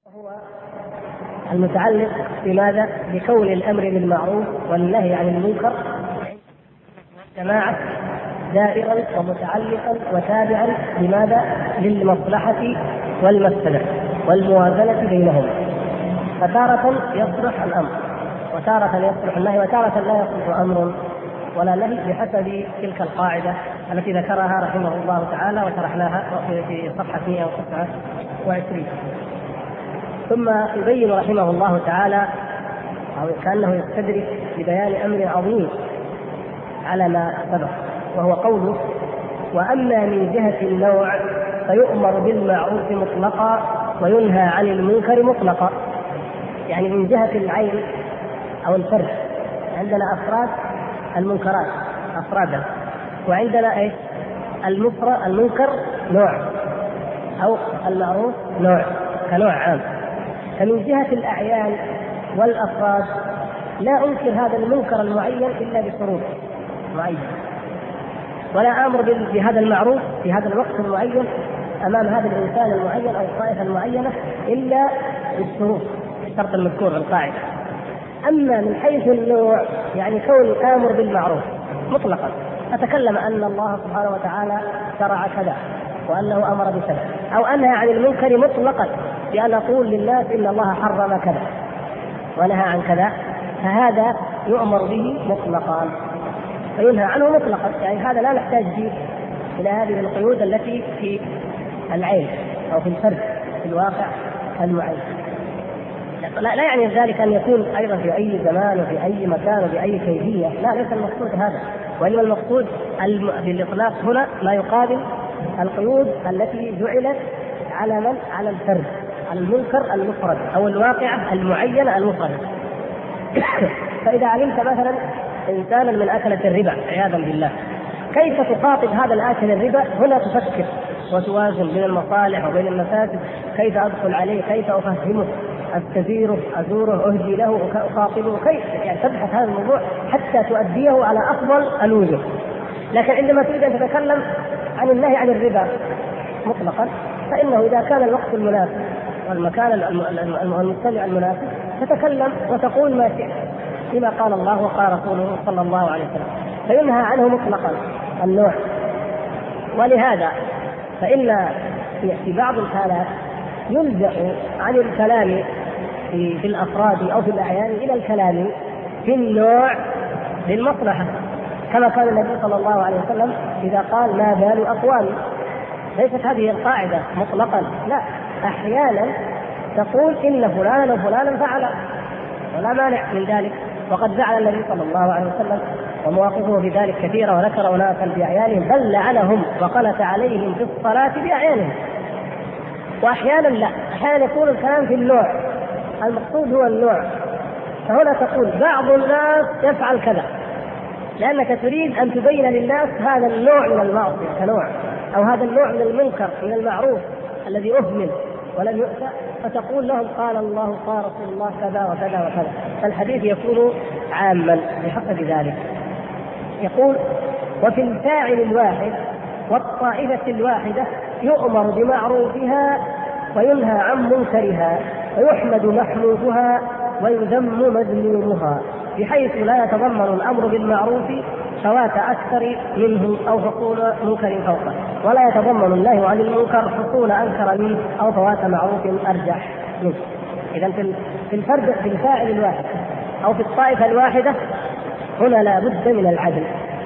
هو المتعلق بماذا؟ بكون الامر بالمعروف والنهي عن المنكر جماعه دائرا ومتعلقا وتابعا لماذا؟ للمصلحه والمفسده والموازنه بينهما. فتارة يصلح الامر وتارة يصلح النهي وتارة لا يصلح امر ولا نهي بحسب تلك القاعده التي ذكرها رحمه الله تعالى وشرحناها في صفحه 129. ثم يبين رحمه الله تعالى أو كأنه يستدرك ببيان أمر عظيم على ما سبق، وهو قوله: وأما من جهة النوع فيؤمر بالمعروف مطلقا وينهى عن المنكر مطلقا. يعني من جهة العين أو الفرد عندنا أفراد المنكرات أفرادا، وعندنا إيش؟ المنكر نوع أو المعروف نوع كنوع عام. فمن جهة الأعيان والأفراد لا أنكر هذا المنكر المعين إلا بشروط معينة، ولا آمر بهذا المعروف في هذا الوقت المعين أمام هذا الإنسان المعين أو الطائفة المعينة إلا بالشروط، الشرط المذكور القاعدة. أما من حيث النوع يعني كون آمر بالمعروف مطلقا، أتكلم أن الله سبحانه وتعالى شرع كذا وأنه أمر بكذا، أو أنهى عن المنكر مطلقا بأن أقول للناس إن الله حرم كذا ونهى عن كذا، فهذا يؤمر به مطلقا وينهى عنه مطلقا. يعني هذا لا نحتاج فيه إلى هذه القيود التي في العين أو في الفرد في الواقع المعين. لا يعني ذلك أن يكون أيضا في أي زمان وفي أي مكان وبأي كيفية، لا، ليس المقصود هذا، وإنما المقصود بالإطلاق هنا ما يقابل القيود التي جعلت على من؟ على الفرد، على المنكر المفرد أو الواقعة المعينة المفردة. فإذا علمت مثلا إنسانا من أكلة الربا عياذا بالله، كيف تخاطب هذا الآكل الربا؟ هنا تفكر وتوازن بين المصالح وبين المفاسد، كيف أدخل عليه، كيف أفهمه، أستزيره، أزوره، أهدي له، أخاطبه، كيف يعني تبحث هذا الموضوع حتى تؤديه على أفضل الوجه. لكن عندما تريد أن تتكلم عن النهي عن الربا مطلقا، فإنه إذا كان الوقت المناسب والمكان المجتمع المناسب تتكلم وتقول ما شئت بما قال الله وقال رسوله صلى الله عليه وسلم، فينهى عنه مطلقا النوع. ولهذا فإن في بعض الحالات يلجأ عن الكلام في الأفراد أو في الأعيان إلى الكلام في النوع للمصلحة، كما قال النبي صلى الله عليه وسلم إذا قال ما بال أقوام. ليست هذه القاعدة مطلقا، لا، أحيانا تقول إن فلانا وفلانا فعل ولا مانع من ذلك، وقد فعل النبي صلى الله عليه وسلم ومواقفه بذلك كثيرة، وذكر أناسا بأعيانهم بل لعنهم وقنت عليهم في الصلاة بأعيانهم. وأحيانا لا، أحيانا يكون الكلام في النوع، المقصود هو النوع. فهنا تقول بعض الناس يفعل كذا لأنك تريد أن تبين للناس هذا النوع من المعصية كنوع، أو هذا النوع من المنكر من المعروف الذي أهمل ولم يؤتى، فتقول لهم قال الله قال رسول الله كذا وكذا وكذا، فالحديث يكون عاما بحسب ذلك. يقول: وفي الفاعل الواحد والطائفة الواحدة يؤمر بمعروفها وينهى عن منكرها ويحمد محمودها ويذم مذمومها، بحيث لا يتضمن الأمر بالمعروف فوات أكثر منه أو حصول منكر فوقه، ولا يتضمن النهي عن المنكر حصول أنكر منه أو فوات معروف أرجح منه. إذن في الفرد في الفاعل الواحد أو في الطائفة الواحدة هنا لا بد من العدل.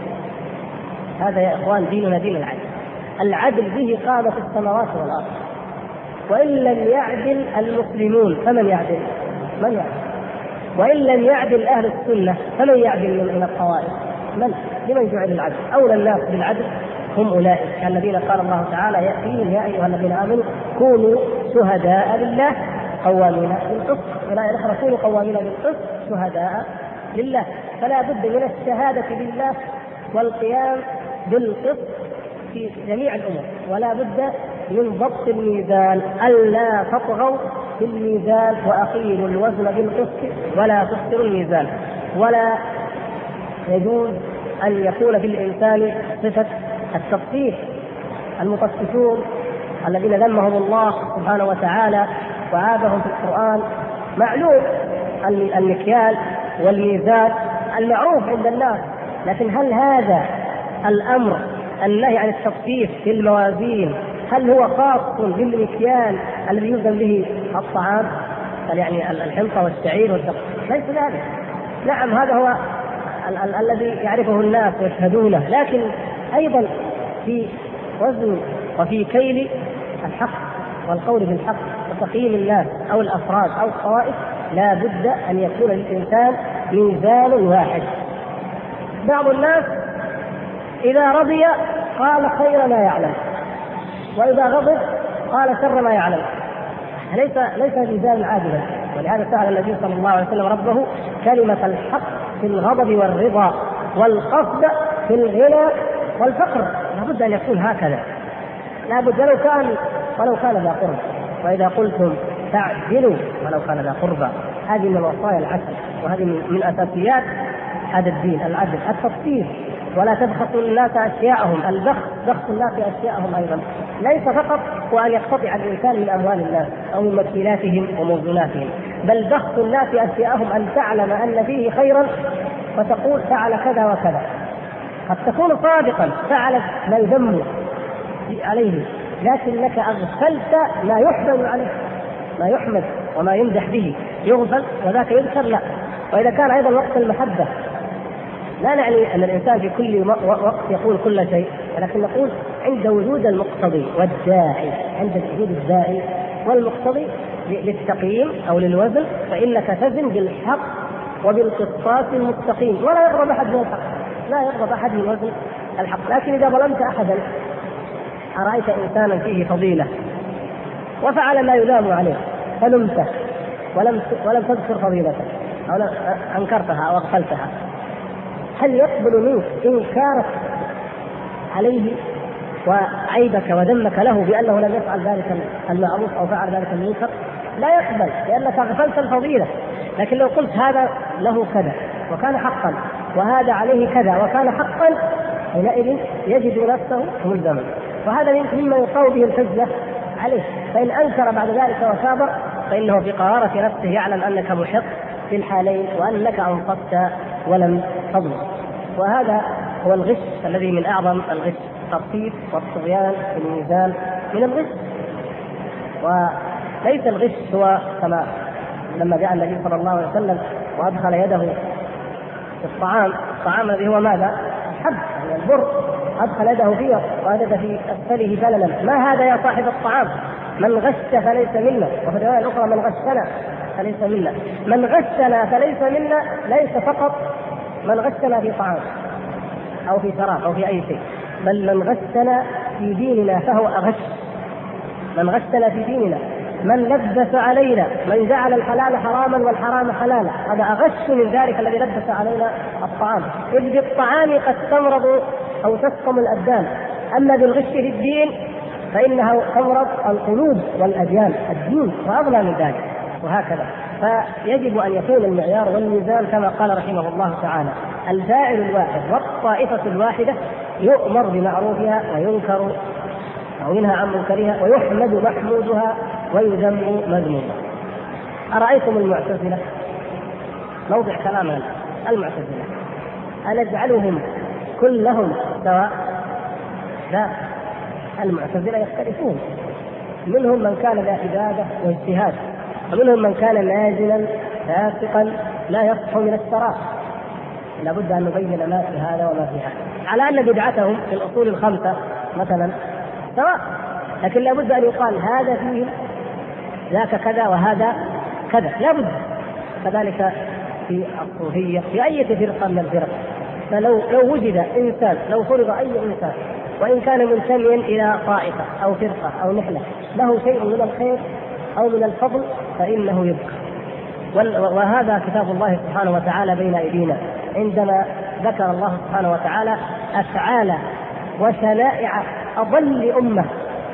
هذا يا إخوان ديننا دين العدل. العدل به قامت السماوات والأرض، وإن لم يعدل المسلمون فمن يعدل؟ من يعدل؟ وإن لم يعدل أهل السنة فمن يعدل من الطوائف؟ لمن جعل العدل؟ أولى الناس بالعدل هم أولئك الذين قال الله تعالى يأتيهم يا أيها الذين آمنوا كونوا شهداء لله قوامين بالقسط، ولا رسول قوامين بالقسط شهداء لله. فلا بد من الشهادة لله والقيام بالقسط في جميع الأمور، ولا بد من ضبط الميزان، ألا تطغوا في الميزان وأقيموا الوزن بالقسط ولا تخسروا الميزان. ولا يجوز أن يكون في الإنسان صفة التطفيف، المطففون الذين ذمهم الله سبحانه وتعالى وعابهم في القرآن. معلوم المكيال والميزان المعروف عند الناس، لكن هل هذا الأمر النهي عن التطفيف في الموازين هل هو خاص بالمكيال الذي يوزن به الطعام؟ يعني الحنطة والشعير والدقيق ليس ذلك. نعم هذا هو الذي يعرفه الناس ويشهدونه، لكن أيضا في وزن وفي كيل الحق والقول بالحق وتقييم الناس أو الأفراد أو الطوائف لا بد أن يكون للإنسان ميزان واحد. بعض الناس إذا رضي قال خير ما يعلم، وإذا غضب قال شر ما يعلم. ليس ميزان عادلا. ولهذا سأل النبي صلى الله عليه وسلم ربه كلمة الحق في الغضب والرضا والقصد في الغنى والفقر. لابد أن يكون هكذا، لابد ولو كان ذا قربى، وإذا قلتم تعدلوا ولو كان ذا قربى. هذه من وصايا العسل، وهذه من أساسيات هذا الدين، العدل، التفصيل. ولا تبخسوا الناس أشياءهم، بخس الناس أشياءهم أيضا ليس فقط وأن يقتطع الإنسان من أموال الناس أو من مكيلاتهم وموزوناتهم، بل بخس الناس أشياءهم أن تعلم أن فيه خيرا فتقول فعل كذا وكذا. قد تكون صادقا فعلت ما يذم عليه، لكنك أغفلت ما يحمد عليه، ما يحمد وما يمدح به يغفل وذاك يذكر. لا. وإذا كان أيضا وقت المحبة، لا نعني أن الإنسان في كل وقت يقول كل شيء، ولكن نقول عند وجود المقتضي والداعي، عند وجود الداعي والمقتضي للتقييم أو للوزن، فإنك تزن بالحق وبالقسطاس المستقيم، ولا يغضب أحد من الحق، لا يغضب أحد من وزن الحق. لكن إذا ظلمت أحدا، أرأيت إنسانا فيه فضيلة وفعل ما يلام عليه فلمته ولم تذكر فضيلته أو أنكرتها أو أغفلتها، هل يقبل منك إنكارك عليه وعيبك وذمك له بأنه لم يفعل ذلك المعروف أو فعل ذلك المنكر؟ لا يقبل، لأنك أغفلت الفضيلة. لكن لو قلت هذا له كذا وكان حقا، وهذا عليه كذا وكان حقا، حينئذ يجد نفسه ملزما. وهذا مما يقوي به الحجة عليه. فإن أنكر بعد ذلك وكابر فإنه في قرارة نفسه يعلم أنك محق في الحالين، وأنك أنصفت ولم تظلم. وهذا هو الغش الذي من أعظم الغش، التطفيف والطغيان في الميزان من الغش. وليس الغش هو كما لما جاء النبي صلى الله عليه وسلم وأدخل يده في الطعام الذي هو ماذا؟ الحب، يعني البر، أدخل يده فيه ووجد في أسفله بللا. ما هذا يا صاحب الطعام؟ من غش فليس منا. وفي الرواية الأخرى من غشنا فليس منا. من غشنا فليس منا ليس فقط من غشنا في طعام أو في شراب أو في أي شيء، بل من غشنا في ديننا فهو أغش. من غشنا في ديننا، من لبس علينا، من جعل الحلال حراما والحرام حلالا، هذا أغش من ذلك الذي لبس علينا الطعام. إذ بالطعام قد تمرض أو تسقم الأبدان، أما بالغش في الدين فإنها تمرض القلوب والأديان، الدين وأغلى من ذلك. وهكذا فيجب أن يكون المعيار والميزان كما قال رحمه الله تعالى: الفاعل الواحد والطائفة الواحدة يؤمر بمعروفها وينكر أو ينهى عن منكرها ويحمد محمودها ويذم مذمومها. أرأيتم المعتزلة؟ موضع كلامنا المعتزلة أنجعلهم كلهم سواء؟ لا، المعتزلة يختلفون، منهم من كان ذا عبادة واجتهاد، ومنهم من كان نازلا فاسقا لا يصح من الشراب. لابد أن نبين ما في هذا وما في هذا، على أن بدعتهم في الأصول الخمسة مثلا سواء، لكن لابد أن يقال هذا فيه ذاك كذا وهذا كذا، لابد. كذلك في الصوفية، في أي فرقة من الفرق، فلو وجد إنسان، لو فرض أي إنسان وإن كان منتميا إلى طائفة أو فرقة أو نحلة له شيء من الخير أو من الفضل فإنه يبقى. وهذا كتاب الله سبحانه وتعالى بين أيدينا، عندما ذكر الله سبحانه وتعالى أفعال وشنائع أضل أمة،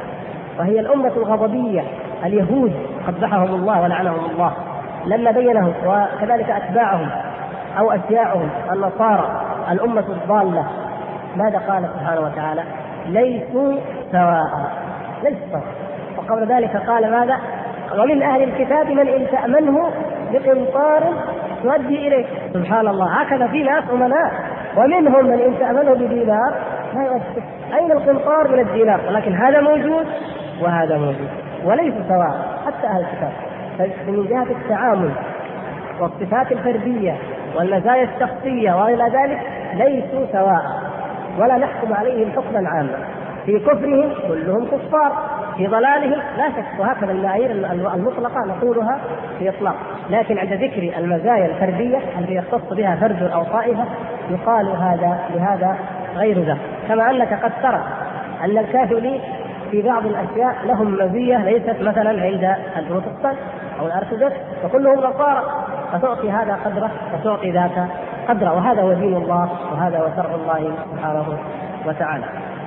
وهي الأمة الغضبية اليهود قبحهم الله ولعنهم الله، لما بينهم، وكذلك أتباعهم أو أشياعهم النصارى الأمة الضالة، ماذا قال سبحانه وتعالى؟ ليسوا سواء، ليسوا سواء. وقبل ذلك قال ماذا؟ ومن أهل الكتاب من إن تأمنه بقنطار تؤدي إليه. سبحان الله، هكذا في ناس أمناء، ومنهم من إن تأمنه بدينار لا يؤدي. أين القنطار من الدينار؟ ولكن هذا موجود وهذا موجود وليس سواء حتى أهل الكتاب. فمن جهة التعامل والصفات الفردية والمزايا الشخصية وإلى ذلك ليسوا سواء، ولا نحكم عليهم حكما عاما. في كفرهم كلهم كفار، في ضلالهم لا شك، وهكذا المعايير المطلقة نقولها في إطلاق. لكن عند ذكر المزايا الفردية التي يختص بها فرد أو طائفة يقال هذا لهذا غير ذا. كما أنك قد ترى أن الكاثوليك في بعض الأشياء لهم مزية ليست مثلا عند البروتستانت أو الأرثوذكس، فكلهم نصارى، فتعطي هذا قدره وتعطي ذاك قدره، وهذا هو دين الله وهذا هو شرع الله سبحانه وتعالى.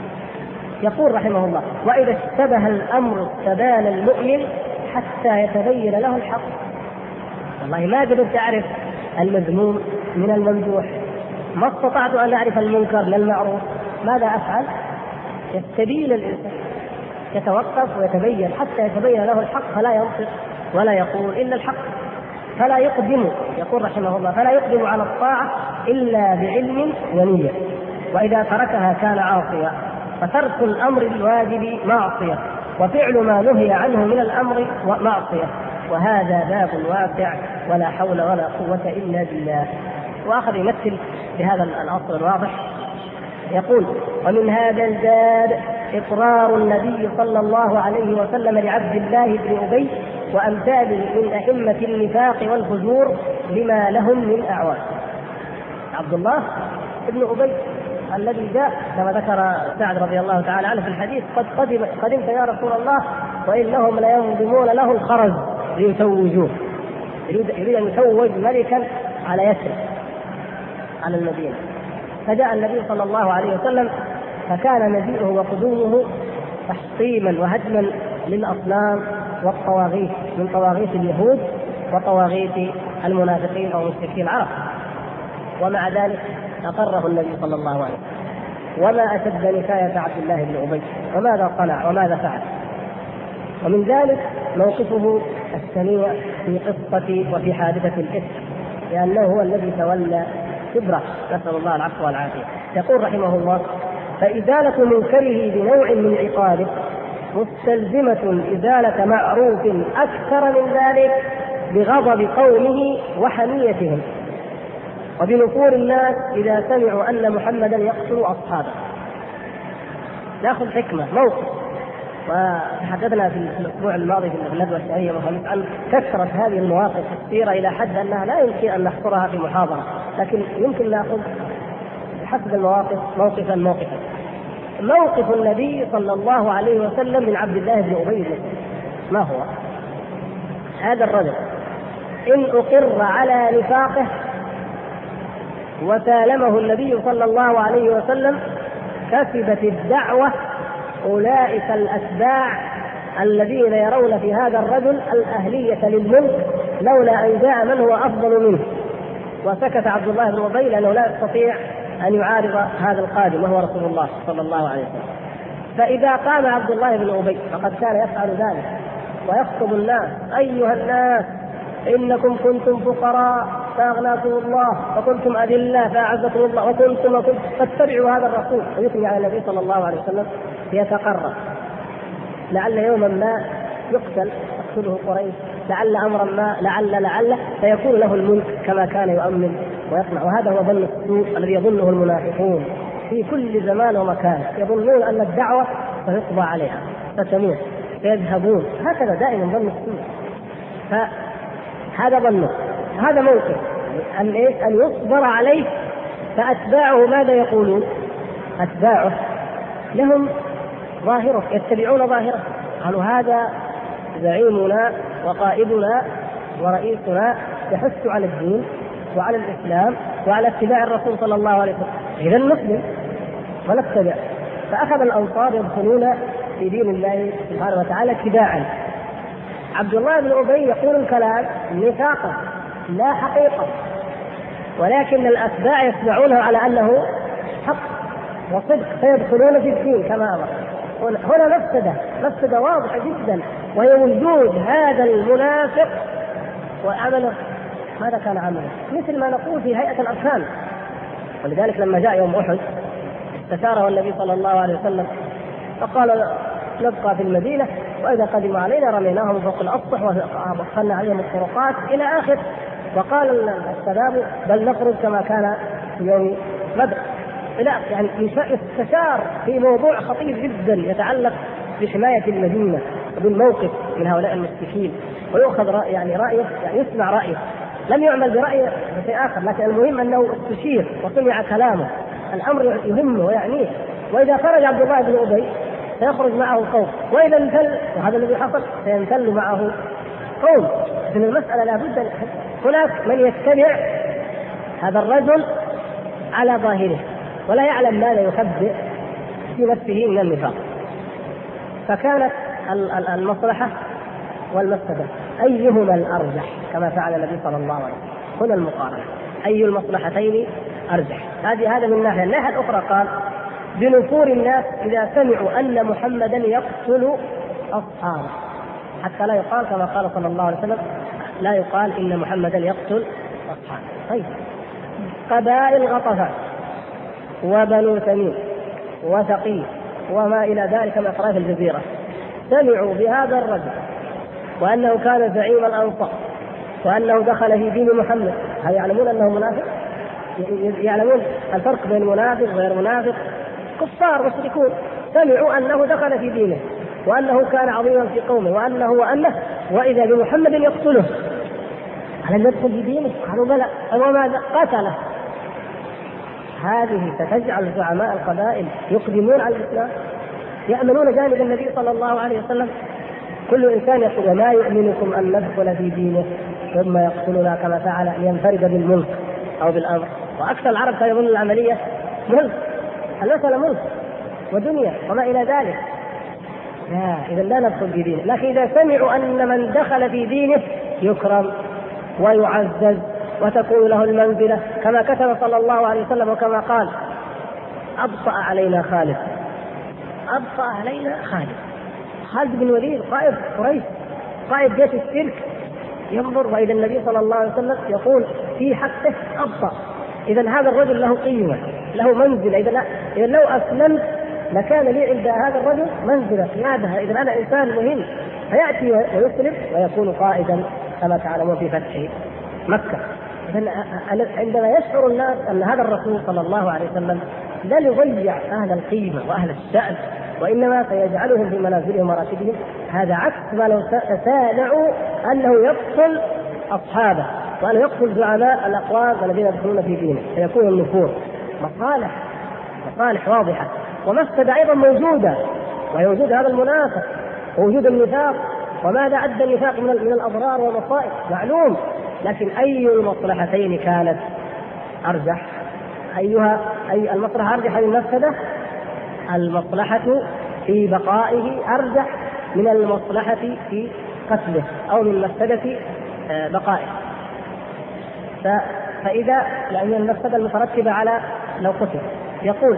يقول رحمه الله: وإذا اشتبه الأمر استبان المؤمن حتى يتبين له الحق. والله ما قدرت أعرف المذموم من الممدوح، ما استطعت أن أعرف المنكر من المعروف، ماذا أفعل؟ يستبين الإنسان، يتوقف ويتبين حتى يتبين له الحق، فلا ينطق ولا يقول إلا الحق، فلا يقدم. يقول رحمه الله: فلا يقدم على الطاعة إلا بعلم ونية، وإذا تركها كان عاصيا، فترك الأمر الواجب معصية، وفعل ما نهي عنه من الأمر معصية، وهذا باب واسع ولا حول ولا قوة إلا بالله. وآخر يمثل بهذا الأصل الواضح، يقول: ومن هذا الباب إقرار النبي صلى الله عليه وسلم لعبد الله بن أبي وأمثاله من أئمة النفاق والفجور لما لهم من أعوان. عبد الله بن أبي الذي جاء كما ذكر سعد رضي الله تعالى عنه في الحديث: قدمت يا رسول الله وإنهم لينظمون له الخرز ليتوجوه، يريد أن يتوج ملكا على يثرب على المدينة. فجاء النبي صلى الله عليه وسلم فكان مجيئه وقدومه تحطيما وهدما للأصنام والطواغيت من طواغيت اليهود وطواغيت المنافقين أو مشركين العرب، ومع ذلك أقره النبي صلى الله عليه وسلم. وما أشد نكاية عبد الله بن أبي، وماذا صنع وماذا فعل. ومن ذلك موقفه السميع في قصة وفي حادثة الإفك، لأنه هو الذي تولى كبره، نسأل الله العفو والعافية. يقول رحمه الله: فإزالة منكره بنوع من عقابه مستلزمة إزالة معروف أكثر من ذلك بغضب قومه وحميتهم، وبنفور الناس إذا سمعوا أن محمدا يقتل أصحابه. نأخذ حكمة موقف. وتحدثنا في الأسبوع الماضي في الندوة الشهرية عن كثرة هذه المواقف في السيرة إلى حد أنها لا يمكن أن نحصرها في محاضرة، لكن يمكن نأخذ بحسب المواقف موقفا. موقف النبي صلى الله عليه وسلم من عبد الله بن أبي بن سلول ما هو؟ هذا الرجل إن أقر على نفاقه وسالمه النبي صلى الله عليه وسلم كسبت الدعوة أولئك الأتباع الذين يرون في هذا الرجل الأهلية للملك لولا أن جاء من هو أفضل منه. وسكت عبد الله بن أبي لأنه لا يستطيع أن يعارض هذا القادم وهو رسول الله صلى الله عليه وسلم. فإذا قام عبد الله بن أبي فقد كان يفعل ذلك ويخطب الناس: أيها الناس إنكم كنتم فقراء فأغناكم الله، وكنتم أذلة فأعزكم الله، وكنتم فاتبعوا هذا الرسول، ويثني على النبي صلى الله عليه وسلم يتقرب. لعل يوما ما تقتله قريش، لعل أمرا ما، لعل فيكون له الملك كما كان يؤمن ويقنع. وهذا هو ظن السوء الذي يظنه المنافقون في كل زمان ومكان، يظنون أن الدعوة سيقضى عليها فتموت فيذهبون، هكذا دائما ظن السوء. فهذا ظنه، هذا موقف أن يصبر عليه. فأتباعه ماذا يقولون؟ أتباعه لهم ظاهرة، يتبعون ظاهرة، قالوا هذا زعيمنا وقائدنا ورئيسنا يحث على الدين وعلى الإسلام وعلى اتباع الرسول صلى الله عليه وسلم، إذا نسلم ونتبع. فأخذ الأنصار يدخلون في دين الله سبحانه وتعالى تباعا. عبد الله بن أبي يقول الكلام نفاقا لا حقيقة، ولكن الأتباع يتبعونه على أنه حق وصدق، فيدخلون في الدين كما أمر. هنا مفسدة واضحة جدا، وهي وجود هذا المنافق وعمله. ماذا كان عمله؟ مثل ما نقول في هيئة الأركان. ولذلك لما جاء يوم أحد استشاره النبي صلى الله عليه وسلم فقال نبقى في المدينة، وإذا قدموا علينا رميناهم فوق الأسطح ووصلنا عليهم الطرقات إلى آخر. وقال السلام بل نخرج كما كان في يوم بدر. يعني استشار في موضوع خطير جدا يتعلق بحماية المدينة وبالموقف من هؤلاء المشركين، ويؤخذ رأيه، يعني يسمع رأيه، لم يعمل برأيه بشيء آخر، لكن المهم أنه استشير وسمع كلامه، الأمر يهمه ويعنيه. وإذا خرج عبد الله بن أبي سيخرج معه قوم، وإذا انتل، وهذا الذي حصل، سينتل معه قوم. إذن المسألة لابد هناك من يتبع هذا الرجل على ظاهره ولا يعلم ماذا يخبئ في نفسه من النفاق. فكانت المصلحة والمفسدة أيهما الأرجح كما فعل النبي صلى الله عليه وسلم. هنا المقارنة، أي المصلحتين أرجح. هذا من ناحية. الناحية الأخرى قال بنفور الناس إذا سمعوا أن محمدا يقتل أصحابه، حتى لا يقال كما قال صلى الله عليه وسلم لا يقال إن محمدا يقتل أصحابه. طيب، قبائل غطفان وبنو تميم وثقيف وما إلى ذلك من أطراف الجزيرة سمعوا بهذا الرجل وأنه كان زعيم الأنصار وأنه دخل في دين محمد. هل يعلمون أنه منافق؟ يعلمون الفرق بين منافق وغير منافق؟ كفار مشركون سمعوا أنه دخل في دينه وأنه كان عظيما في قومه وأنه وإذا بمحمد يقتله. هل يدخل في دينه؟ قالوا بلى. وماذا؟ قتله. هذه ستجعل زعماء القبائل يقدمون على الإسلام، يأمنون جانب النبي صلى الله عليه وسلم. كل إنسان يقول وما يؤمنكم أن ندخل في دينه ثم يقتلنا كما فعل لينفرد بالملك أو بالأمر. وأكثر العرب كانوا يظنون العملية ملك، المسألة ملك ودنيا وما إلى ذلك. إذا لا ندخل في دينه. لكن إذا سمعوا أن من دخل في دينه يكرم ويعزز وتكون له المنزلة كما كتب صلى الله عليه وسلم وكما قال أبطأ علينا خالد. خالد بن وليد قائد قريش قائد جيش الشرك ينظر وإذا النبي صلى الله عليه وسلم يقول في حقه أبطأ. إذا هذا الرجل له قيمة له منزلة. إذا لو أسلمت لكان لي عند هذا الرجل منزلة قيادة. إذا أنا إنسان مهم. فيأتي ويسلم ويكون قائدا كما تعلمون في فتح مكة. عندما يشعر الناس أن هذا الرسول صلى الله عليه وسلم لا يضيع أهل القيمة وأهل الشأن وإنما سيجعلهم في منازلهم ومراتبهم، هذا عكس ما لو سانعوا أنه يقتل أصحابه وأنه يقتل زعماء الأقوام الذين يدخلون في دينه. سيكون النفور مصالح واضحة ومفسدة أيضا موجودة، وهي وجود هذا المنافق ووجود النفاق. وماذا أدى النفاق من الأضرار والمصائب معلوم. لكن أي المصلحتين كانت أرجح؟ أي المصلحة أرجح من المفسدة؟ المصلحة في بقائه أرجح من المصلحة في قتله أو من مفسدة بقائه. فإذا لأن المفسدة المترتبة على لو قتل يقول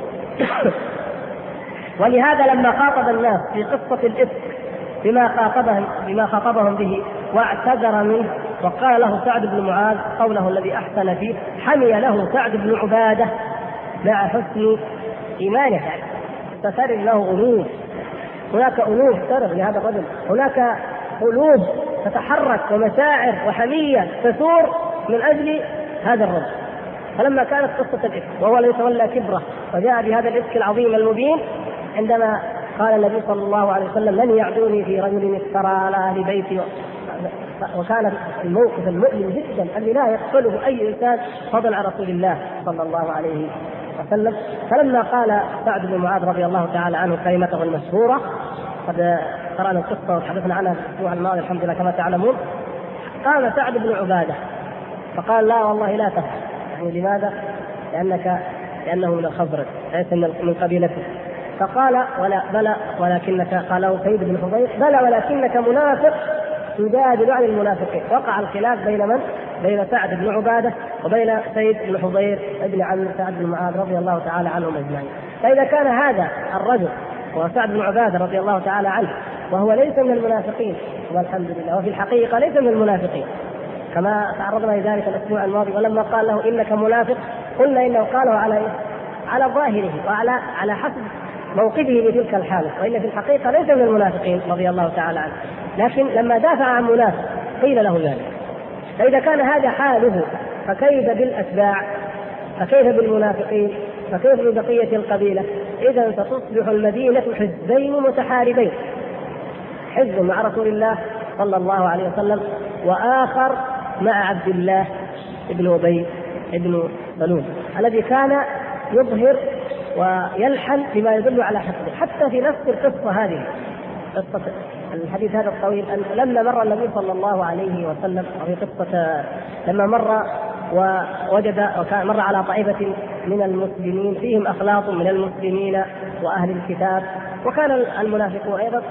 ولهذا لما خاطب الناس في قصة الإفك بما خاطبهم به واعتذر منه وقال له سعد بن معاذ قوله الذي أحسن فيه، حمي له سعد بن عبادة مع حسن إيمانه. تسرر له أنوف، هناك أنوف ترغ لهذا الرجل، هناك قلوب تتحرك ومشاعر وحمية تثور من أجل هذا الرجل. فلما كانت قصة الإفك وهو الذي تولى كبره وجاء بهذا الإفك العظيم المبين، عندما قال النبي صلى الله عليه وسلم من يعدوني في رجل افترى على أهل بيتي، وكان الموقف المؤلم جدا الذي لا يقبله أي إنسان فضل عن رسول الله صلى الله عليه وسلم. فلما قال سعد بن معاذ رضي الله تعالى عنه كلمته المشهورة، قد قرأنا القصة وتحدثنا عنها في الأسبوع الماضي الحمد لله كما تعلمون، قام سعد بن عبادة فقال لا والله لا تفعل. يعني لماذا؟ لأنه من الخزرج ليس من قبيلته. فقال ولا بلى ولكنك، قاله سيد بن حضير بلى ولكنك منافق تجادل عن المنافقين. وقع الخلاف بين من؟ بين سعد بن عبادة وبين سيد بن حضير ابن عم سعد بن معاذ رضي الله تعالى عنهم اجمعين. فإذا كان هذا الرجل وسعد بن عبادة رضي الله تعالى عنه، وهو ليس من المنافقين والحمد لله، وفي الحقيقة ليس من المنافقين كما تعرضنا لذلك الأسبوع الماضي. ولما قال له إنك منافق قلنا إنه قاله على ظاهره وعلى حسب موقفه لتلك الحالة، وإلا في الحقيقة ليس من المنافقين رضي الله تعالى عنه. لكن لما دافع عن منافق قيل له ذلك. فإذا كان هذا حاله فكيف بالأتباع؟ فكيف بالمنافقين؟ فكيف ببقية القبيلة؟ إذا ستصبح المدينة حزبين متحاربين، حزب مع رسول الله صلى الله عليه وسلم، وآخر مع عبد الله ابن أبي ابن سلول الذي كان يظهر ويلحن بما يدل على حقه. حتى في نفس القصة هذه، قصة الحديث هذا الطويل، أن لما مر النبي صلى الله عليه وسلم في قصة لما مر ووجد وكان مر على طائفة من المسلمين فيهم أخلاط من المسلمين وأهل الكتاب، وكان المنافقون أيضا،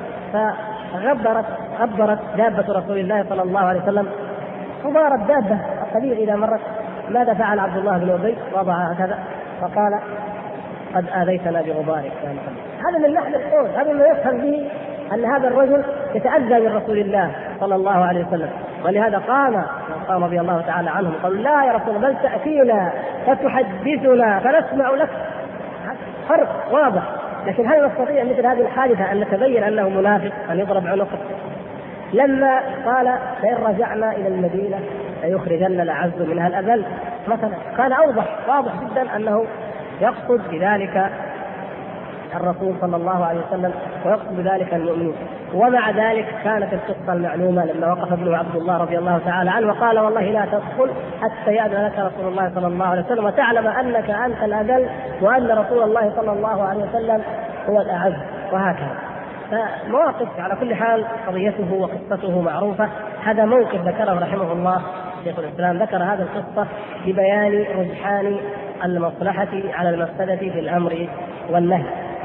فغبرت دابة رسول الله صلى الله عليه وسلم، فضارت دابة الطبيعي إذا مرت. ماذا فعل عبد الله بن أبي؟ وضعها هكذا فقال قد آذيتنا بغبارك يا محمد. هذا من لحن القول، هذا ما يفهم به أن هذا الرجل يتأذى من رسول الله صلى الله عليه وسلم. ولهذا قام رضي الله تعالى عنهم قالوا لا يا رسول الله بل تأتينا فتحدثنا فنسمع لك. فرق واضح. لكن هل نستطيع مثل هذه الحادثة أن نتبين أنه منافق أن يضرب عنقه؟ لما قال لئن رجعنا إلى المدينة ليخرجن الأعز منها الأذل مثلا، كان واضح جدا أنه يقصد بذلك الرسول صلى الله عليه وسلم ويقصد بذلك المؤمنين. ومع ذلك كانت القصة المعلومة لما وقف ابن عبد الله رضي الله تعالى عنه وقال والله لا تدخل حتى يأذن لك رسول الله صلى الله عليه وسلم وتعلم أنك أنت الأذل وأن رسول الله صلى الله عليه وسلم هو الأعز. وهكذا فمواقف على كل حال قضيته وقصته معروفة. هذا موقف ذكره رحمه الله شيخ الإسلام، ذكر هذا القصة لبيان رجحان المصلحة على المفسدة في الأمر والنهي.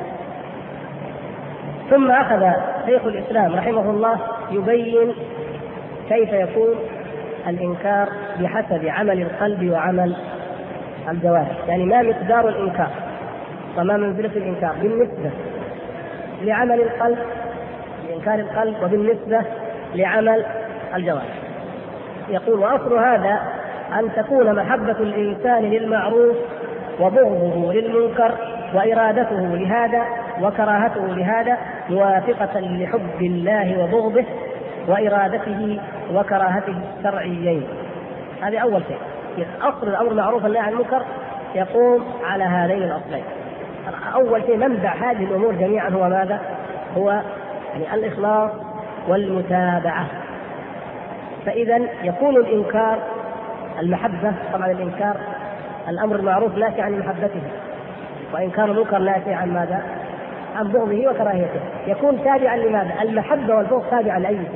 ثم أخذ شيخ الإسلام رحمه الله يبين كيف يكون الإنكار بحسب عمل القلب وعمل الجوارح، يعني ما مقدار الإنكار وما منزلة الإنكار بالنسبة لعمل القلب، لإنكار القلب، وبالنسبة لعمل الجوارح. يقول وأصل هذا أن تكون محبة الإنسان للمعروف وبغضه للمنكر وإرادته لهذا وكراهته لهذا موافقة لحب الله وبغضه وإرادته وكراهته الشرعيين. هذه أول شيء. أصل الأمر المعروف والنهي عن المنكر يقوم على هذين الأصلين. أول شيء منبع هذه الأمور جميعا هو ماذا؟ هو يعني الإخلاص والمتابعة. فإذا يكون الإنكار المحبة، طبعا الإنكار الأمر المعروف ناشئ عن محبته، وإنكار المنكر ناشئ عن ماذا؟ عن بغضه وكراهيته. يكون تابعا لماذا؟ المحبة والبغض تابعا لأي شيء،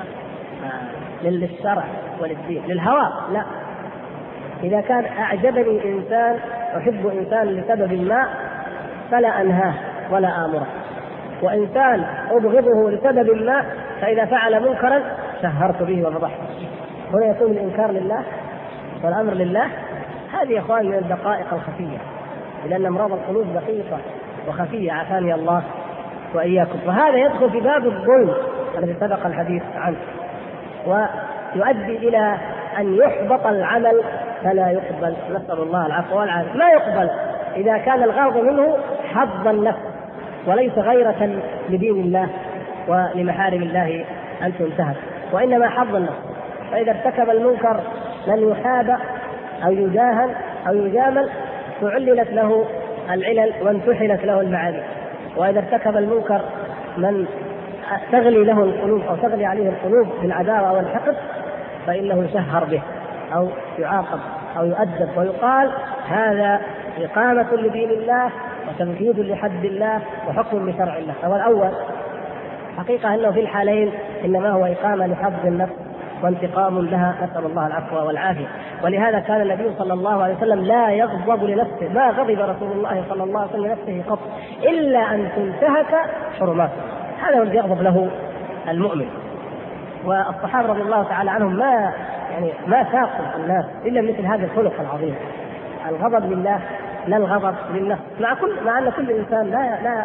للشرع وللدين. للهوى لا. إذا كان أعجبني إنسان أحب إنسان لسبب ما فلا أنهاه ولا آمره، وإنسان أبغضه لسبب ما فإذا فعل منكرا شهرت به وفضحته. هنا يكون الإنكار لله والأمر لله. هذه يا إخوان من الدقائق الخفية، لأن أمراض القلوب دقيقة وخفية عافاني الله وإياكم. وهذا يدخل في باب الظلم الذي سبق الحديث عنه، ويؤدي إلى أن يحبط العمل فلا يقبل، نسأل الله العفو والعافية. ما يقبل إذا كان الغرض منه حظ النفس وليس غيرة لدين الله ولمحارم الله أن تنتهك، وإنما حظ النفس. فإذا ارتكب المنكر لن يحاب أو يجاهل أو يجامل فعللت له العلل وانتحلت له المعاني. وإذا ارتكب المنكر من تغلي له القلوب أو تغلي عليه القلوب بالعداوة أو الحقد فإنه يشهر به أو يعاقب أو يؤدب ويقال هذا إقامة لدين الله وتنفيذ لحد الله وحكم لشرع الله. هو الأول حقيقة أنه في الحالين إنما هو إقامة لحظ النفس وانتقام لها، نسأل الله العفو والعافية. ولهذا كان النبي صلى الله عليه وسلم لا يغضب لنفسه، ما غضب رسول الله صلى الله عليه وسلم لنفسه قط إلا أن تنتهك حرماته. هذا هو الذي يغضب له المؤمن. والصحابة رضي الله تعالى عنهم ما ساقوا الناس إلا مثل هذا الخلق العظيم، الغضب لله لا الغضب للنفس، مع أن كل إنسان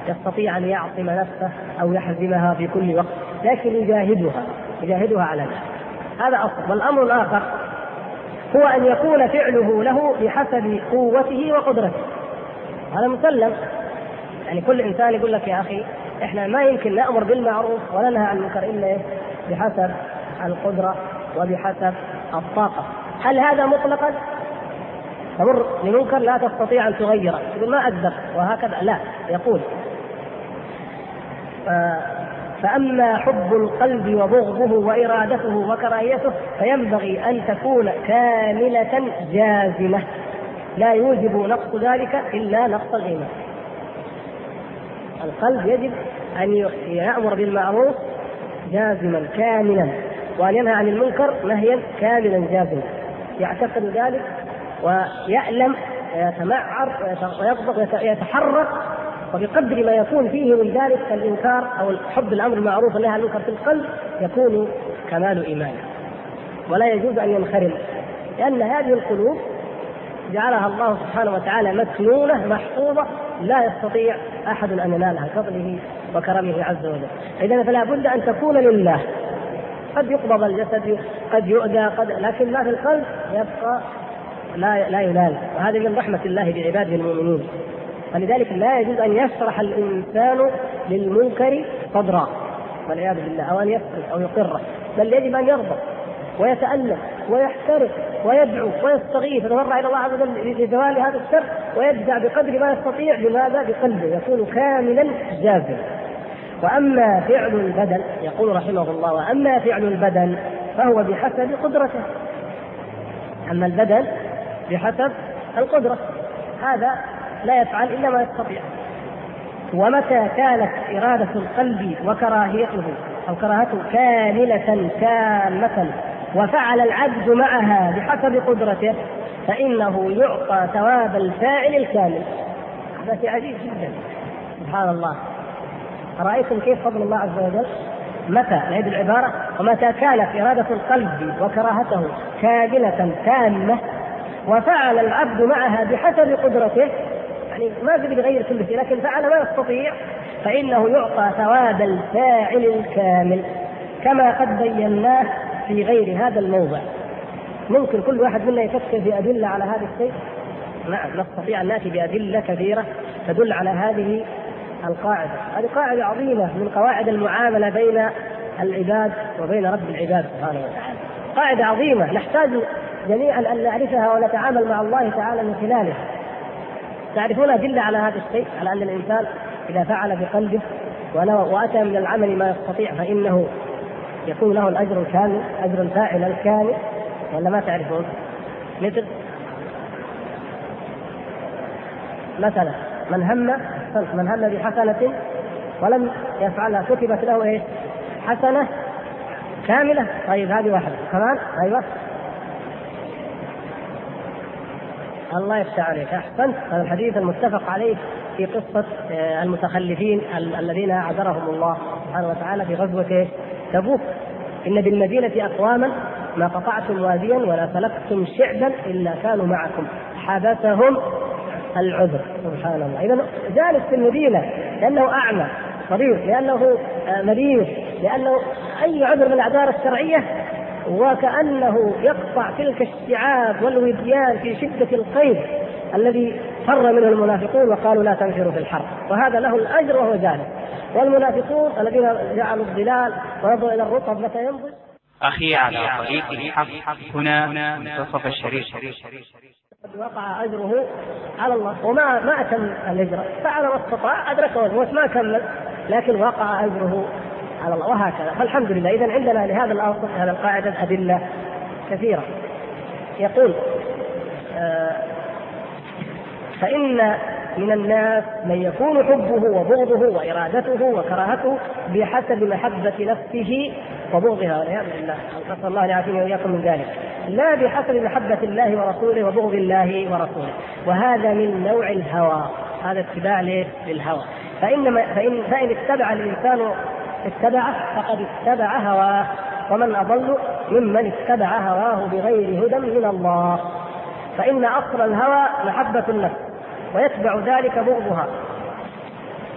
يستطيع أن يعصم نفسه أو يحزمها في كل وقت، لكن يجاهدها على ذلك. هذا أصل. والأمر الآخر هو أن يكون فعله له بحسب قوته وقدرته، هذا مسلم. يعني كل إنسان يقول لك يا أخي إحنا ما يمكن نأمر بالمعروف ولا ننهى عن المنكر إلا بحسب القدرة وبحسب الطاقة. هل هذا مطلقا؟ تمر لمنكر لا تستطيع أن تغيره تقول ما أقدر وهكذا، لا، يقول فأما حب القلب وبغضه وإرادته وكراهيته فينبغي أن تكون كاملة جازمة، لا يوجب نقص ذلك إلا نقص الإيمان. القلب يجب أن يأمر بالمعروف جازما كاملا، وأن ينهى عن المنكر نهيا كاملا جازما، يعتقد ذلك ويألم ويتمعر ويغضب ويتحرك، وبقدر ما يكون فيه من ذلك الإنكار أو حب الأمر بالمعروف والنهي عن المنكر في القلب يكون كمال إيمانه. ولا يجوز أن ينخرم، لأن هذه القلوب جعلها الله سبحانه وتعالى مكنونة محفوظة لا يستطيع أحد أن ينالها كفضله وكرمه عز وجل. إذن فلا بد أن تكون لله. قد يقبض الجسد، قد يؤذى، لكن ما في القلب يبقى لا ينال، وهذا من رحمة الله بعباده المؤمنين. فلذلك لا يجوز أن يشرح الإنسان للمنكر صدرا والعياذ بالله، أو أن يسكت أو يقره، بل يجب أن يغضب ويتألم ويحترق ويدعو ويستغيث ويتضرع إلى الله عز وجل لزوال هذا الشر، ويدفع بقدر ما يستطيع بماذا؟ بقلبه، يكون كاملا جازما. وأما فعل البدن، يقول رحمه الله: وأما فعل البدن فهو بحسب قدرته. أما البدن بحسب القدرة، هذا لا يفعل إلا ما يستطيع. ومتى كانت إرادة القلب وكراهيته أو كراهته كاملة تامة وفعل العبد معها بحسب قدرته فإنه يعطى ثواب الفاعل الكامل. هذا شيء عجيب جدا، سبحان الله. أرأيتم كيف فضل الله عز وجل؟ متى، نعيد العبارة: ومتى كانت إرادة القلب وكراهته كاملة تامة وفعل العبد معها بحسب قدرته، يعني ما قدر يغير كل شيء لكن فعل ما يستطيع، فإنه يعطى ثواب الفاعل الكامل، كما قد بيناه في غير هذا الموضع. ممكن كل واحد منا يفكر بأدلة على هذا الشيء؟ نعم، نستطيع أن نأتي بأدلة كثيرة تدل على هذه القاعدة. هذه قاعدة عظيمة من قواعد المعاملة بين العباد وبين رب العباد سبحانه وتعالى، قاعدة عظيمة نحتاج جميعا أن نعرفها ونتعامل مع الله تعالى من خلالها. تعرفون أدلة على هذا الشيء، على أن الإنسان إذا فعل بقلبه وأتى من العمل ما يستطيع فإنه يكون له الأجر الكامل، أجر الفاعل الكامل، ولا ما تعرفون؟ مثلا من هم بحسنة ولم يفعلها كتبت له إيه؟ حسنة كاملة. طيب هذه واحدة كمان. أيوة، الله يفتح عليك، أحسنت. هذا الحديث المتفق عليه في قصة المتخلفين الذين أعذرهم الله سبحانه وتعالى في غزوة تبوك: إن بالمدينة أقواما ما قطعتم واديا ولا سلكتم شعبا إلا كانوا معكم حبسهم العذر. سبحان الله. إذن جالس في المدينة لأنه أعمى صغير، لأنه مريض، لأنه أي عذر من الأعذار الشرعية، وكأنه يقطع تلك الشعاب والوديان في شدة القيد الذي فر منه المنافقون وقالوا لا تنفروا في الحرب، وهذا له الأجر وهو جالس. والمنافقون الذين جعلوا الظلال ونظروا إلى الرطب متى ينضج. أخي على طريق الحق هنا منتصف الشريط. قد وقع أجره على الله، وما أتم الهجرة، فعل ما استطاع، أدركه الموت ما كمل، لكن وقع أجره على الله، وهكذا. فالحمد لله. إذن عندنا لهذا الأصل، هذا القاعدة أدلة كثيرة. يقول: فإن من الناس من يكون حبه وبغضه وإرادته وكراهته بحسب محبة نفسه وبغضها، والعياذ بالله، نسأل الله يعافينا وإياكم من ذلك، لا بحسب محبة الله ورسوله وبغض الله ورسوله. وهذا من نوع الهوى، هذا اتباع للهوى. فإن اتبع الإنسان فقد اتبع هواه، ومن أضل ممن اتبع هواه بغير هدى من الله. فإن أصل الهوى محبة النفس، ويتبع ذلك بغضها،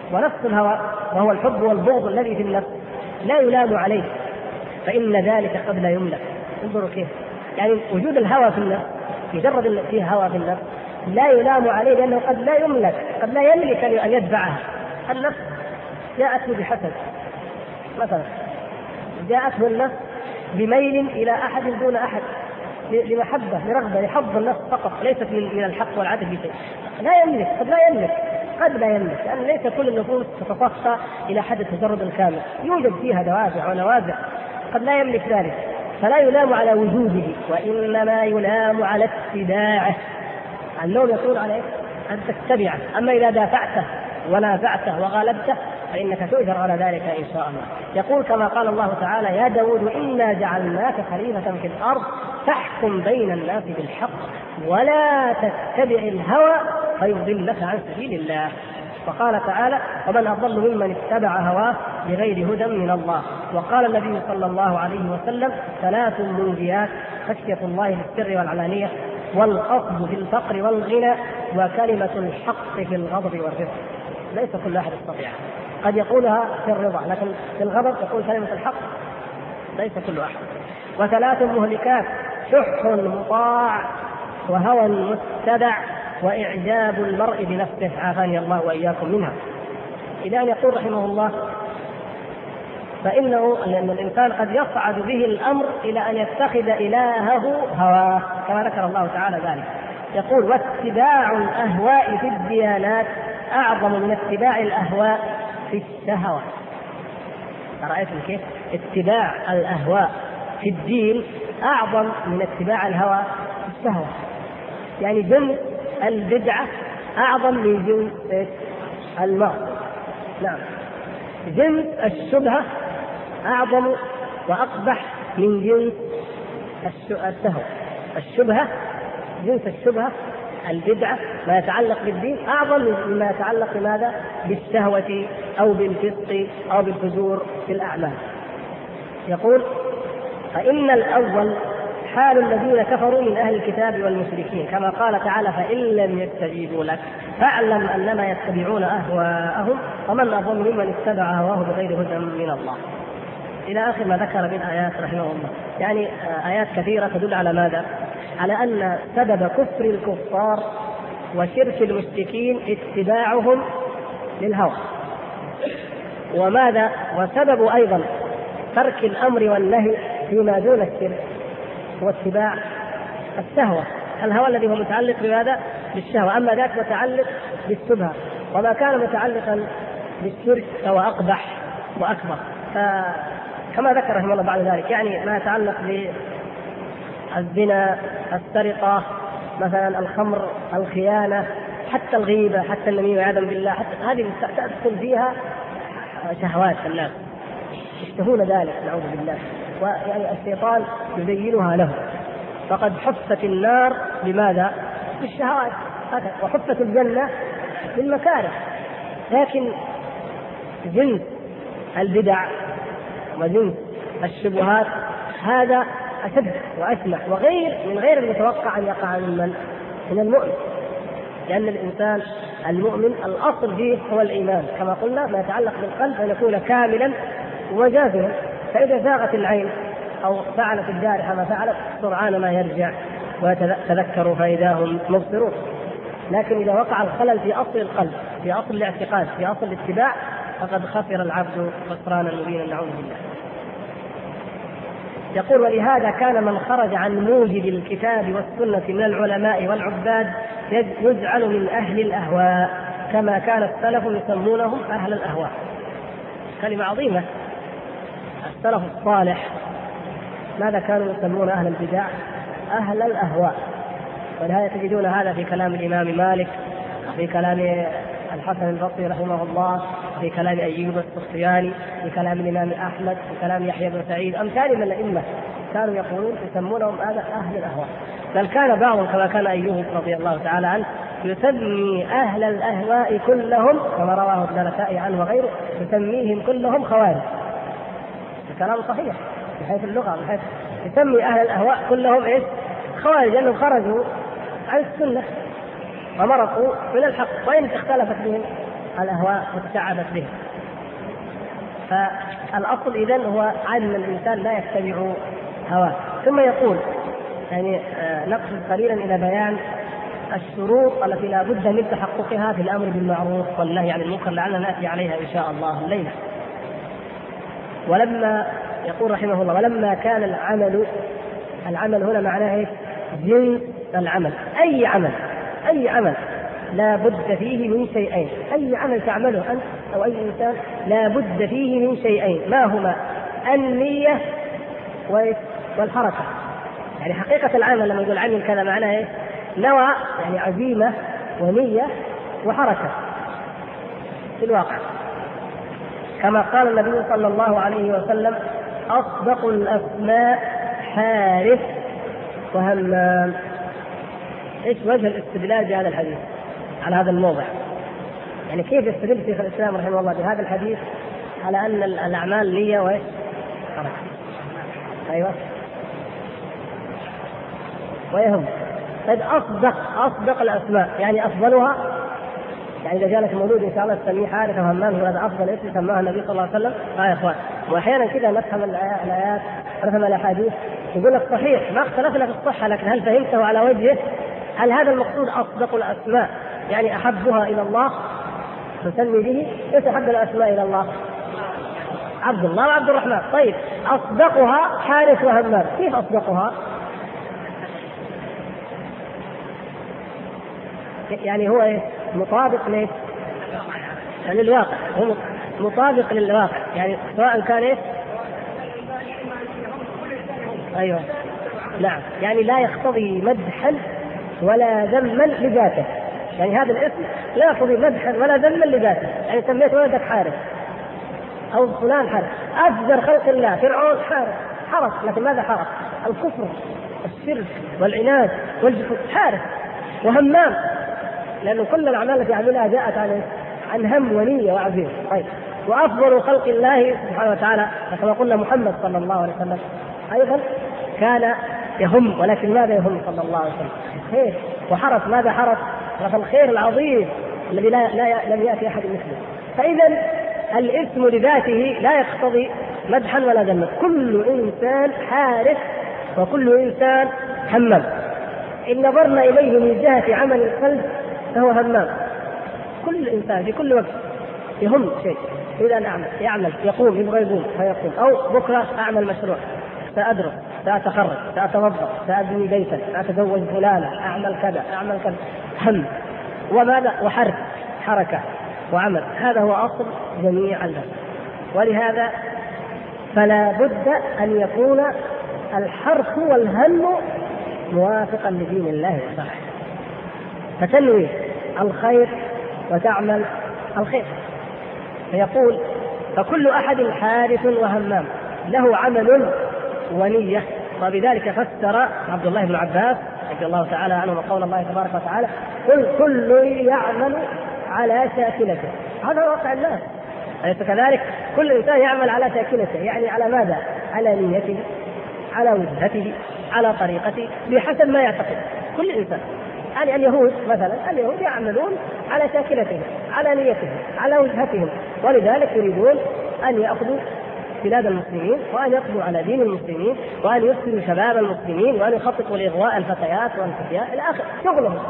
ونفس الهوى وهو الحب والبغض الذي في النفس لا يلام عليه، فإن ذلك قد لا يملك. انظروا كيف، يعني وجود الهوى في النفس، مجرد ان فيه هوى في النفس لا يلام عليه، لأنه قد لا يملك، قد لا يملك أن يدفعها. النفس جاءته بحسد مثلا، جاءته النفس بميل إلى أحد دون أحد، لمحبة، لرغبة، لحظ النفس فقط، ليست من الحق والعدل بشيء. لا يملك، قد لا يملك، قد لا يملك، لأن ليس كل النفوس تتصفى إلى حد التجرد الكامل، يوجد فيها دوافع ونوازع، قد لا يملك ذلك، فلا يلام على وجوده، وإنما يلام على اتباعه. اللوم يكون عليه أن تتبعه، أما إذا دافعته ونازعته وغالبته فإنك تؤجر على ذلك إن شاء الله. يقول كما قال الله تعالى: يا داود إنا جعلناك خليفة في الأرض فاحكم بين الناس بالحق ولا تتبع الهوى فيضلك عن سبيل الله. وقال تعالى: ومن أضل ممن اتبع هواه بغير هدى من الله. وقال النبي صلى الله عليه وسلم: 3 منجيات: خشية الله في السر والعلانية، والقصد في الفقر والغنى، وكلمة الحق في الغضب والرضا. ليس كل أحد يستطيع، قد يقولها في الرضا، لكن في الغضب يقول كلمة الحق ليس كل أحد. و3 مهلكات: شح مطاع، وهوى متبع، وإعجاب المرء بنفسه، عافاني الله وإياكم منها. إلى أن يقول رحمه الله: فإنه لأن الإنسان قد يصعد به الأمر إلى أن يتخذ إلهه هواه، كما ذكر الله تعالى ذلك. يقول: واتباع الأهواء في الديانات أعظم من اتباع الأهواء في الشهوات. رأيتم كيف؟ اتباع الأهواء في الدين أعظم من اتباع الهوى في الشهوة. يعني جنس البدعة أعظم من جنس المعصية. نعم، جنس الشبهة أعظم وأقبح من جنس الشهوة. الشبهة، جنس الشبهة، البدعة، ما يتعلق بالدين أعظم مما يتعلق بماذا؟ بالشهوة أو بالفسق أو بالفجور في الأعمال. يقول: فإن الأول حال الذين كفروا من أهل الكتاب والمشركين، كما قال تعالى: فإن لم يستجيبوا لك فاعلم أنما يتبعون أهواءهم ومن أضل ممن اتبع هواه بغير هدى من الله، إلى آخر ما ذكر من آيات رحمه الله. يعني آيات كثيرة تدل على ماذا؟ على أن سبب كفر الكفار وشرك المشركين اتباعهم للهوى. وماذا؟ وسبب أيضا ترك الأمر والنهي فيما دون الشرك هو اتباع الشهوة، الهوى الذي هو متعلق بماذا؟ بالشهوة. أما ذاك متعلق بالشبهة، وما كان متعلقا بالشرك فهو أقبح وأكبر. كما ذكر رحمه الله بعد ذلك، يعني ما يتعلق بالزنا، السرقة مثلا، الخمر، الخيانة، حتى الغيبة، حتى النميمة عياذا بالله، حتى هذه تدخل فيها شهوات الناس يشتهون ذلك نعوذ بالله، ويعني الشيطان يزينها له. فقد حفت النار بماذا؟ بالشهوات، وحفت الجنة بالمكاره. لكن جنس البدع وجنس الشبهات هذا أشد وأسمع، من غير المتوقع أن يقع من المؤمن، لأن الإنسان المؤمن الأصل فيه هو الإيمان، كما قلنا ما يتعلق بالقلب أن يكون كاملا وجازما. فإذا زاغت العين أو فعلت الجارحة ما فعلت سرعان ما يرجع ويتذكر فإذا هم مبصرون. لكن إذا وقع الخلل في أصل القلب، في أصل الاعتقاد، في أصل الاتباع، فقد خسر العبد خسرانا مبينا نعوذ بالله. يقول: ولهذا كان من خرج عن موجب الكتاب والسنة من العلماء والعباد يجعل من أهل الأهواء، كما كان السلف يسمونهم أهل الأهواء. كلمة عظيمة. السلف الصالح ماذا كانوا يسمون أهل البدع؟ أهل الأهواء. ولهذا تجدون هذا في كلام الإمام مالك، في كلام الحسن البصري رحمه الله، في كلام أيوب السختياني، في كلام الإمام أحمد، في كلام يحيى بن سعيد، أمثال من الأئمة كانوا يقولون يسمونهم أهل الأهواء. بل كان بعضهم كما كان أيوب رضي الله تعالى عنه يسمي أهل الأهواء كلهم، كما رواه النسائي عنه وغيره، يسميهم كلهم خوارج. الكلام صحيح من حيث اللغة، من حيث يسمي أهل الأهواء كلهم إيش؟ خوارج، لأنهم خرجوا عن السنة ومرقوا من الحق، وإن اختلفت بهم الأهواء وتشعبت به. فالأصل إذن هو أن الإنسان لا يتبع هواه. ثم يقول يعني نقصد قليلا إلى بيان الشروط التي لا بد من تحققها في الأمر بالمعروف والنهي عن المنكر، لعلنا نأتي عليها إن شاء الله الليلة. ولما يقول رحمه الله ولما كان العمل هنا معناه ايش؟ جنس العمل. أي عمل لا بد فيه من شيئين. أي عمل تعمله أنت أو أي إنسان لا بد فيه من شيئين، ما هما؟ النية والحركة. يعني حقيقة العمل لما يقول عمل كذا معناه ايش؟ نوى، يعني عزيمة ونية وحركة في الواقع. كما قال النبي صلى الله عليه وسلم: أصدق الأسماء حارث وهمام. ايش وجه الاستدلال بهذا الحديث على هذا الموضع؟ يعني كيف يستدل شيخ الإسلام رحمه الله بهذا الحديث على أن الأعمال نية وإيش؟ حركة. أيوة ويهم. طيب أصدق الأسماء يعني أفضلها، يعني إذا جاء لك مولود إن شاء الله تسميه حارث وهمام، هذا أفضل اسم سماها النبي صلى الله عليه وسلم. يا إخوان، وأحيانا كذا نفهم الآيات نفهم الأحاديث يقول لك صحيح ما اختلفنا في الصحة، لكن هل فهمته على وجهه؟ هل هذا المقصود أصدق الأسماء يعني أحبها إلى الله تسمي به؟ إيش أحب الأسماء إلى الله؟ عبد الله وعبد الرحمن. طيب أصدقها حارث وهمام، كيف أصدقها؟ يعني هو إيه؟ مطابق ليه؟ يعني للواقع، هو مطابق للواقع، يعني سواء كان إيه؟ أيوة نعم، يعني لا يقتضي مدحا ولا ذما لذاته. يعني هذا الاسم لا يقتضي مدحا ولا ذما لذاته. يعني سميت ولدك حارث أو فلان حارث، أفجر خلق الله فرعون حرث، لكن ماذا حرث؟ الكفر الشرك والعناد والجحود. حارث وهمام لأنه كل الأعمال التي عملها جاءت عن هم ونية وعزيمة. طيب وأفضل خلق الله سبحانه وتعالى كما قلنا محمد صلى الله عليه وسلم أيضا كان يهم، ولكن ماذا يهم صلى الله عليه وسلم؟ خير وحرص. ماذا حرص؟ حرص الخير العظيم الذي لم يأتي أحد مثله. فإذا الاسم لذاته لا يقتضي مدحا ولا ذما. كل إنسان حارث وكل إنسان همام. إن نظرنا إليه من جهة عمل القلب فهو همام. كل إنسان في كل وقت يهم شيء، إذا يعمل يقوم يبغى يقوم فيقوم، أو بكرة أعمل مشروع، سأدرس، سأتخرج، سأتوظف، سأبني بيتا، سأتزوج فلانة، أعمل كذا أعمل كذا. هم وماذا؟ حركة وعمل. هذا هو أصل جميع البشر. ولهذا فلا بد أن يكون الحرص والهم موافقا لدين الله وشرعه، فتنوي الخير وتعمل الخير. فيقول: فكل أحد حارث وهمام له عمل ونية. وبذلك فسر عبد الله بن عباس رضي الله تعالى عنه قول الله تبارك وتعالى: قل كل يعمل على شاكلته. هذا واقع الناس، أليس كذلك؟ كل إنسان يعمل على شاكلته، يعني على ماذا؟ على نيته، على وجهته، على طريقته، بحسب ما يعتقد كل إنسان. يعني اليهود مثلا، اليهود يعملون على شاكلتهم، على نيتهم، على وجهتهم، ولذلك يريدون أن يأخذوا بلاد المسلمين، وأن يقضوا على دين المسلمين، وأن يفسدوا شباب المسلمين، وأن يخططوا لإغواء الفتيات والفتيات إلى آخر. شغلهم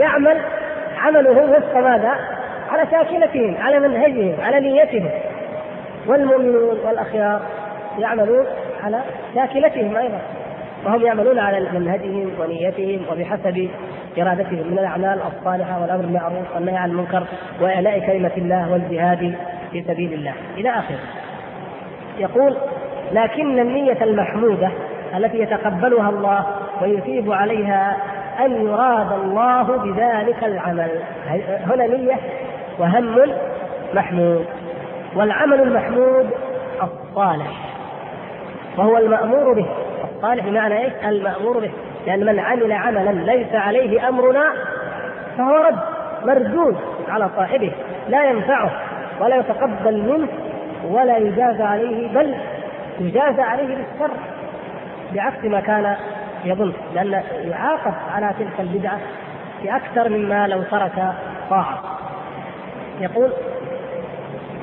عمله وفق ماذا؟ على شاكلتهم، على منهجهم، على نيتهم. والمؤمنون والأخيار يعملون على شاكلتهم أيضا، وهم يعملون على منهجهم ونيتهم وبحسب إرادتهم من الأعمال الصالحة والأمر بالمعروف والنهي عن المنكر وإعلاء كلمة الله والجهاد في سبيل الله إلى آخره. يقول: لكن النية المحمودة التي يتقبلها الله ويثيب عليها أن يراد الله بذلك العمل. هنا نية وهم محمود. والعمل المحمود الصالح، وهو المأمور به. الصالح بمعنى ايش؟ المأمور به، لأن من عمل عملا ليس عليه أمرنا فهو رد مردود على صاحبه، لا ينفعه ولا يتقبل منه ولا يجازى عليه، بل يجازى عليه بالشر بعكس ما كان يظن، لأن يعاقب على تلك البدعة بأكثر مما لو ترك طاعة. يقول: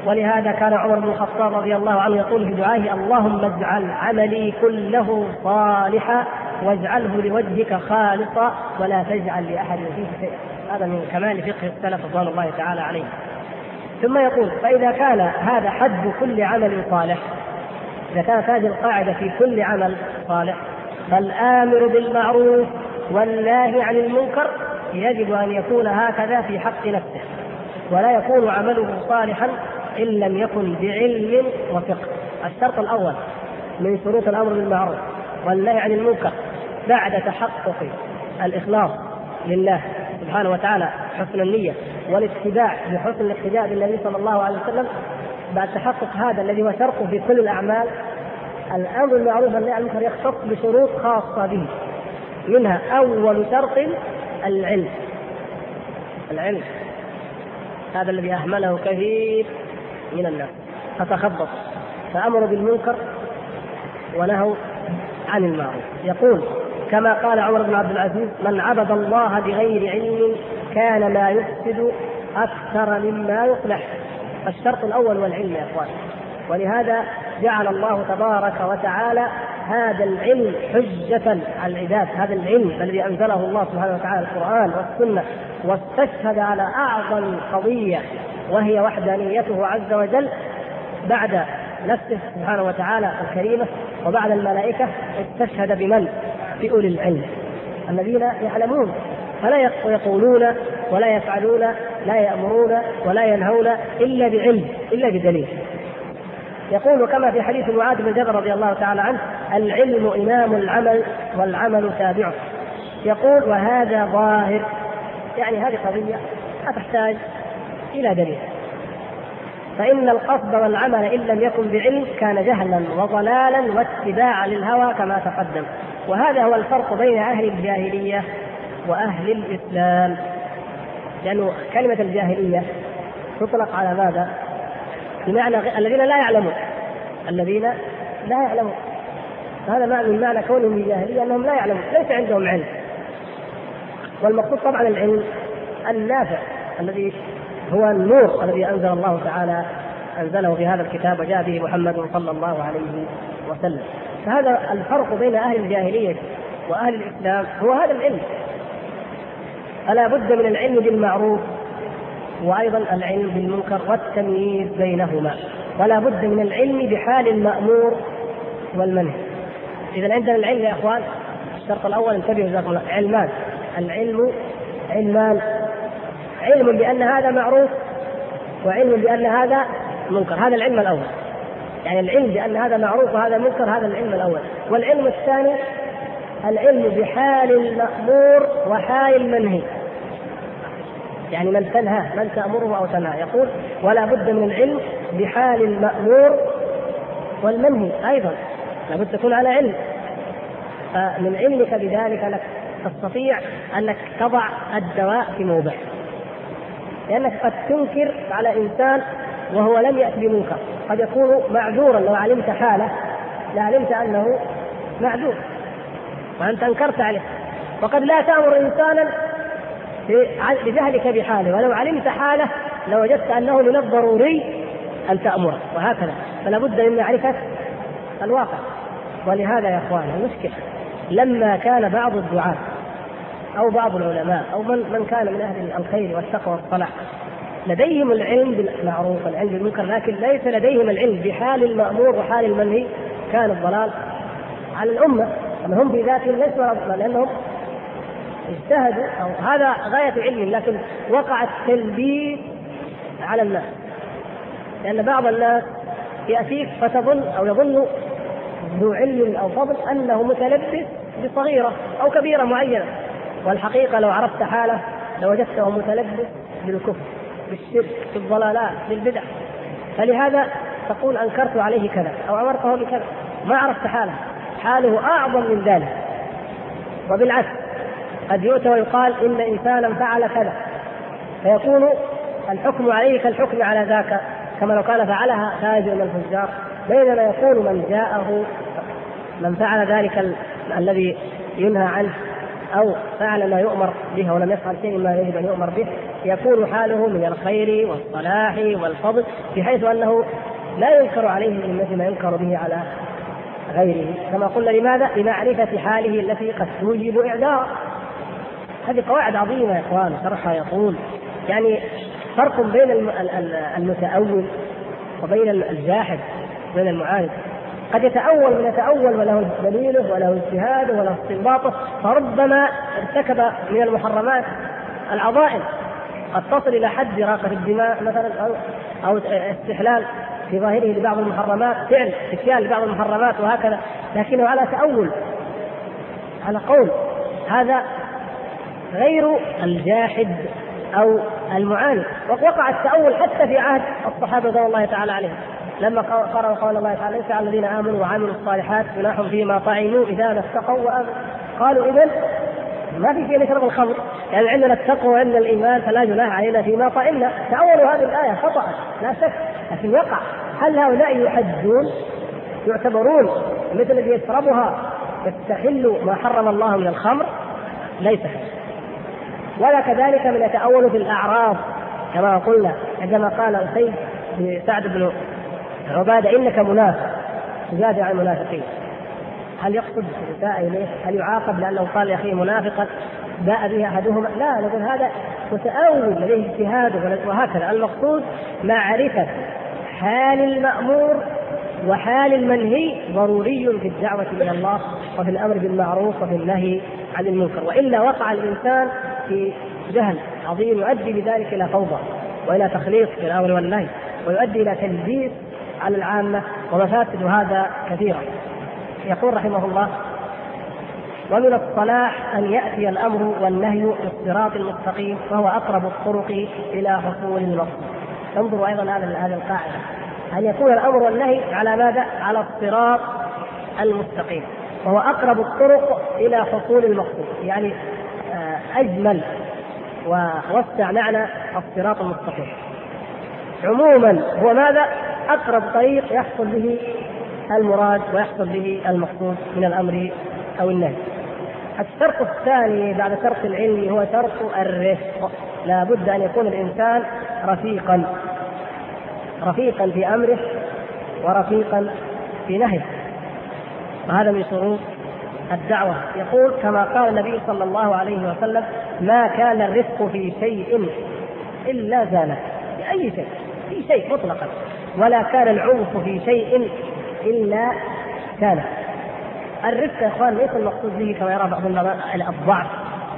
ولهذا كان عمر بن الخطاب رضي الله عنه يقول في دعائه: اللهم اجعل عملي كله صالحا واجعله لوجهك خالصا ولا تجعل لأحد فيه شيئا. هذا من كمال فقه السلف رضوان الله تعالى عليه. ثم يقول: فإذا كان هذا حد كل عمل صالح، إذا كانت هذه القاعدة في كل عمل صالح، فالآمر بالمعروف والناهي عن المنكر يجب أن يكون هكذا في حق نفسه، ولا يكون عمله صالحا إن لم يكن بعلم وفقه. الشرط الأول من شروط الأمر بالمعروف والنهي عن المنكر بعد تحقق الإخلاص لله سبحانه وتعالى، حسن النية والاتباع بحسن الاقتداء بالنبي صلى الله عليه وسلم، بعد تحقق هذا الذي هو شرط في كل الأعمال، الأمر بالمعروف والنهي عن المنكر يختص بشروط خاصة به. منها أول شرط العلم. العلم هذا الذي أهمله كثير من الناس فتخبط، فأمروا بالمنكر ونهوا عن المعروف. يقول كما قال عمر بن عبد العزيز: من عبد الله بغير علم كان ما يفسد أكثر مما يصلح. الشرط الأول والعلم يا إخوان، ولهذا جعل الله تبارك وتعالى هذا العلم حجة على العباد. هذا العلم الذي أنزله الله سبحانه وتعالى القرآن والسنة، واستشهد على أعظم قضية وهي وحدانيته عز وجل بعد نفسه سبحانه وتعالى الكريمة وبعد الملائكة، استشهد بمن؟ بأولي العلم الذين يعلمون فلا يقولون ولا يفعلون، لا يأمرون ولا ينهون إلا بعلم، إلا بدليل. يقول كما في حديث معاذ بن جبل رضي الله تعالى عنه: العلم إمام العمل والعمل تابعه. يقول وهذا ظاهر، يعني هذه قضية لا تحتاج إلى دليل، فإن القصد والعمل إن لم يكن بعلم كان جهلا وضلالا واتباعا للهوى كما تقدم. وهذا هو الفرق بين أهل الجاهلية وأهل الإسلام، لأنه كلمة الجاهلية تطلق على ماذا؟ بمعنى الذين لا يعلمون، الذين لا يعلمون. هذا معنى من معنى كونهم الجاهلية أنهم لا يعلمون، ليس عندهم علم. والمقصود طبعا العلم النافع الذي هو النور الذي أنزل الله تعالى أنزله في هذا الكتاب وجاء به محمد صلى الله عليه وسلم. فهذا الفرق بين أهل الجاهلية وأهل الإسلام، هو هذا العلم. فلا بد من العلم بالمعروف وأيضا العلم بالمنكر والتمييز بينهما، ولا بد من العلم بحال المأمور والمنهي. إذا عندنا العلم يا أخوان، الشرط الأول انتبهوا جزاكم الله، علمان. العلم علمان: علم بأن هذا معروف وعلم بأن هذا منكر. هذا العلم الأول، يعني العلم بأن هذا معروف وهذا منكر، هذا العلم الأول. والعلم الثاني العلم بحال المأمور وحال المنهي، يعني من تنهى، من تأمره أو تنهى. يقول ولا بد من العلم بحال المأمور والمنهي أيضا، لا بد تكون على علم. فمن علمك بذلك لك تستطيع أنك تضع الدواء في موضع، لأنك قد تنكر على إنسان وهو لم يأتي بمنكر، قد يكون معذورا. لو علمت حاله لعلمت أنه معذور وأنت أنكرت عليه، وقد لا تأمر إنسانا بجهلك بحاله، ولو علمت حاله لوجدت أنه من الضروري أن تأمره، وهكذا. فلا بد من معرفة الواقع. ولهذا يا أخوان المشكلة لما كان بعض الدعاة أو بعض العلماء أو من كان من أهل الخير والتقوى والصلاح لديهم العلم بالمعروف والعلم بالمنكر، لكن ليس لديهم العلم بحال المأمور وحال المنهي، كان الضلال على الأمة. هم في ذاتهم ليسوا، لأنهم اجتهدوا أو هذا غاية علم، لكن وقع التلبيس على الناس. لأن بعض الناس يأتيك فتظن أو يظن ذو علم أو فضل أنه متلبس بصغيرة أو كبيرة معينة، والحقيقة لو عرفت حاله لوجدته متلبس بالكفر، بالشرك، بالضلالات، بالبدع. فلهذا تقول أنكرت عليه كذا أو أمرته بكذا، ما عرفت حاله، حاله أعظم من ذلك. وبالعكس قد يؤتى ويقال إن إنسانا فعل كذا، فيكون الحكم عليه كالحكم على ذاك، كما لو كان فعلها تاجر من الفجار، بينما يكون من جاءه من فعل ذلك الذي ينهى عنه أو فعل ما يؤمر به ولم يفعل شيء ما يجب أن يؤمر به، يكون حاله من الخير والصلاح والفضل، بحيث أنه لا ينكر عليه من مثل ما ينكر به على غيره. كما قلنا، لماذا؟ لمعرفة حاله التي قد توجب إعذار. هذه قواعد عظيمة يا إخوان، شرحها يقول يعني فرق بين المتأول وبين الجاحد، بين المعاند. قد يتأول وله دليله وله اجتهاده وله استنباطه، فربما ارتكب من المحرمات العظائم قد تصل إلى حد إراقة الدماء مثلا، أو استحلال في ظاهره لبعض المحرمات، فعل اتيان لبعض المحرمات وهكذا، لكنه على تأول، على قول. هذا غير الجاحد أو المعاند. وقع التأول حتى في عهد الصحابة رضي الله تعالى عليهم، لما قرأوا قول الله تعالى: ليس على الذين آمنوا وعملوا الصالحات جناح فيما طعموا إذا ما اتقوا وآمنوا. قالوا إذن ما في شيء نشرب الخمر، يعني عندنا التقوى وعندنا الإيمان فلا جناح علينا فيما طعمنا. تأولوا هذه الآية خطأ لا شك، لكن يقع. هل هؤلاء يحجون يعتبرون مثل الذي يشربها يستحل ما حرم الله من الخمر؟ ليس كذلك. ولا كذلك من يتأول في الأعراض، كما قلنا عندما قال أسيد لسعد بن عبادة: إنك منافق، تجادل عن المنافقين. هل يقصد الإساءة إليه؟ هل يعاقب لأنه قال يا أخي منافقا باء به أحدهما؟ لا، نقول هذا متأول لديه اجتهاده وهكذا. المقصود معرفة حال المأمور وحال المنهي ضروري في الدعوة إلى الله وفي الأمر بالمعروف وفي النهي عن المنكر، وإلا وقع الإنسان في جهل عظيم يؤدي بذلك إلى فوضى وإلى تخليط في الأمر والنهي، ويؤدي إلى تلبيس على العامة، ومفاسد هذا كثيرة. يقول رحمه الله: ومن الصلاح أن يأتي الأمر والنهي بالصراط المستقيم، وهو أقرب الطرق إلى حصول المقصود. انظروا أيضا هذه القاعدة، أن يكون الأمر والنهي على ماذا؟ على الصراط المستقيم، وهو أقرب الطرق إلى حصول المقصود، يعني أجمل ووسع معنى الصراط المستقيم. عموما هو ماذا؟ أقرب طريق يحصل به المراد ويحصل به المقصود من الأمر أو النهي. الشرط الثاني بعد شرط العلم هو شرط الرفق. لا بد أن يكون الإنسان رفيقا في أمره ورفيقا في نهيه، وهذا من شروط الدعوة. يقول كما قال النبي صلى الله عليه وسلم: ما كان الرفق في شيء إلا زانه، بأي شيء، في شيء مطلقا، ولا كان العنف في شيء إلا كان. الرفق يا اخوان ليس المقصود به كما يرى بعض الضعف،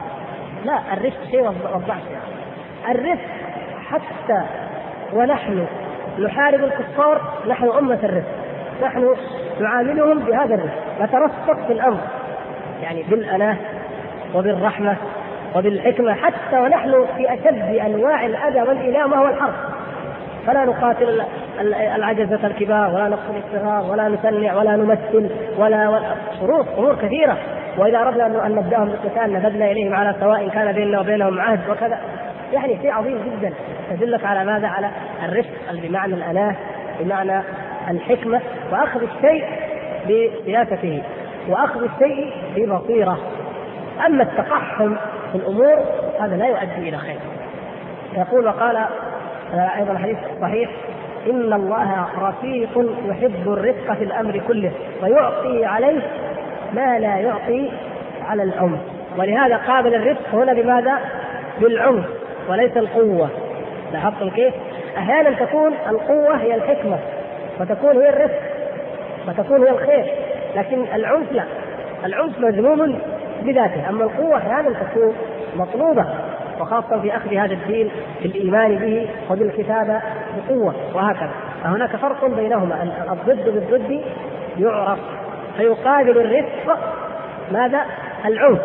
لا، الرفق شيء والضعف شيء. الرفق حتى ونحن نحارب الكفار نحن أمة الرفق، نحن نعاملهم بهذا الرفق، نترفق في الأمر، يعني بالأناة وبالرحمة وبالحكمة، حتى ونحن في أشد أنواع الأذى والإيلام وهو الحرب. فلا نقاتل العجزة الكبار، ولا نقتل الصغار، ولا نسنع، ولا نمثل، ولا أمور كثيرة. وإذا أردنا أن نبدأهم بالقتال نبذنا إليهم على سواء كان بيننا وبينهم عهد وكذا. يعني شيء عظيم جدا يدلك على ماذا؟ على الرفق بمعنى الأناة، بمعنى الحكمة، وأخذ الشيء بسياسته، وأخذ الشيء ببصيرة. أما التقحم في الأمور هذا لا يؤدي إلى خير. يقول وقال أيضا الحديث الصحيح: إن الله رفيق يحب الرفق في الأمر كله، ويعطي عليه ما لا يعطي على العنف. ولهذا قابل الرفق هنا بماذا؟ بالعنف وليس القوة. لاحظتم كيف؟ أحيانا تكون القوة هي الحكمة، وتكون هي الرفق، وتكون هي الخير، لكن العنف لا، العنف مذموم بذاته. أما القوة أحيانا تكون مطلوبة، وخاصة في أخذ هذا الدين بالإيمان به وبالكتابة بقوة وهكذا. فهناك فرق بينهما، الضد بالضد يعرف، فيقابل الرفق ماذا؟ العنف.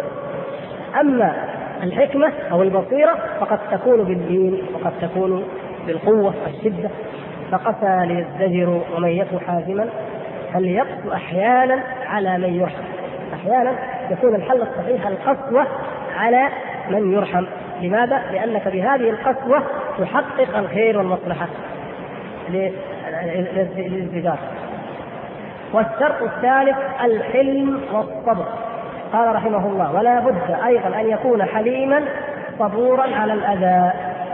أما الحكمة أو البصيرة فقد تكون بالدين وقد تكون بالقوة والشدة. فقسى ليزدجر ومن يك حازما فليقسو أحيانا على من يرحم. أحيانا يكون الحل الصحيح القسوة على من يرحم. لماذا؟ لأنك بهذه القسوة تحقق الخير والمصلحة للازدجار. والشرط الثالث الحلم والصبر. قال رحمه الله: ولا بد أيضا أن يكون حليما صبورا على الأذى.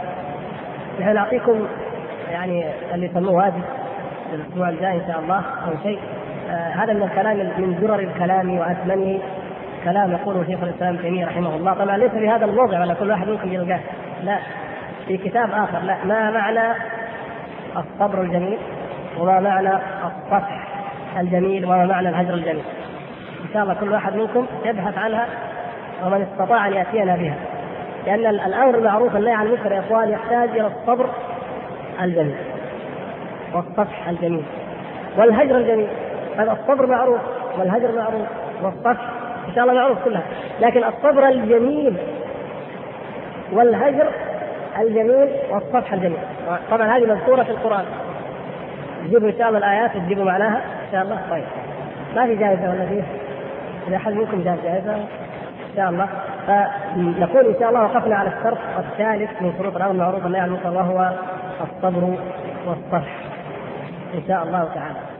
نحن نعطيكم يعني اللي يسموه واجب الاسبوع الجاي ان شاء الله او شيء. هذا من الكلام من درر الكلام واثمنه كلام يقوله شيخ الاسلام ابن تيميه رحمه الله، طبعا ليس في هذا الموضع ولا كل واحد ممكن يلقاه، لا، في كتاب اخر. لا، ما معنى الصبر الجميل، وما معنى الصفح الجميل، وما معنى الهجر الجميل. ان شاء الله كل واحد منكم يبحث عنها، ومن استطاع ان ياتينا بها، لان الامر المعروف والنهي عن المنكر يا اخوان يحتاج الى الصبر الجميل والصفح الجميل والهجر الجميل. هذا الصبر معروف والهجر معروف والصفح ان شاء الله معروف كلها، لكن الصبر الجميل والهجر الجميل والصفح الجميل طبعا هذه مذكوره في القران. تجيبوا ان شاء الله الايات وتجيبوا معناها ان شاء الله. طيب ما في جائزه ولا فيه؟ اذا احد منكم جاب جائزه ان شاء الله. فنقول ان شاء الله وقفنا على الشرط الثالث من شروط الامر بالمعروف والنهي عن المنكر، وهو الصبر والصفح ان شاء الله تعالى.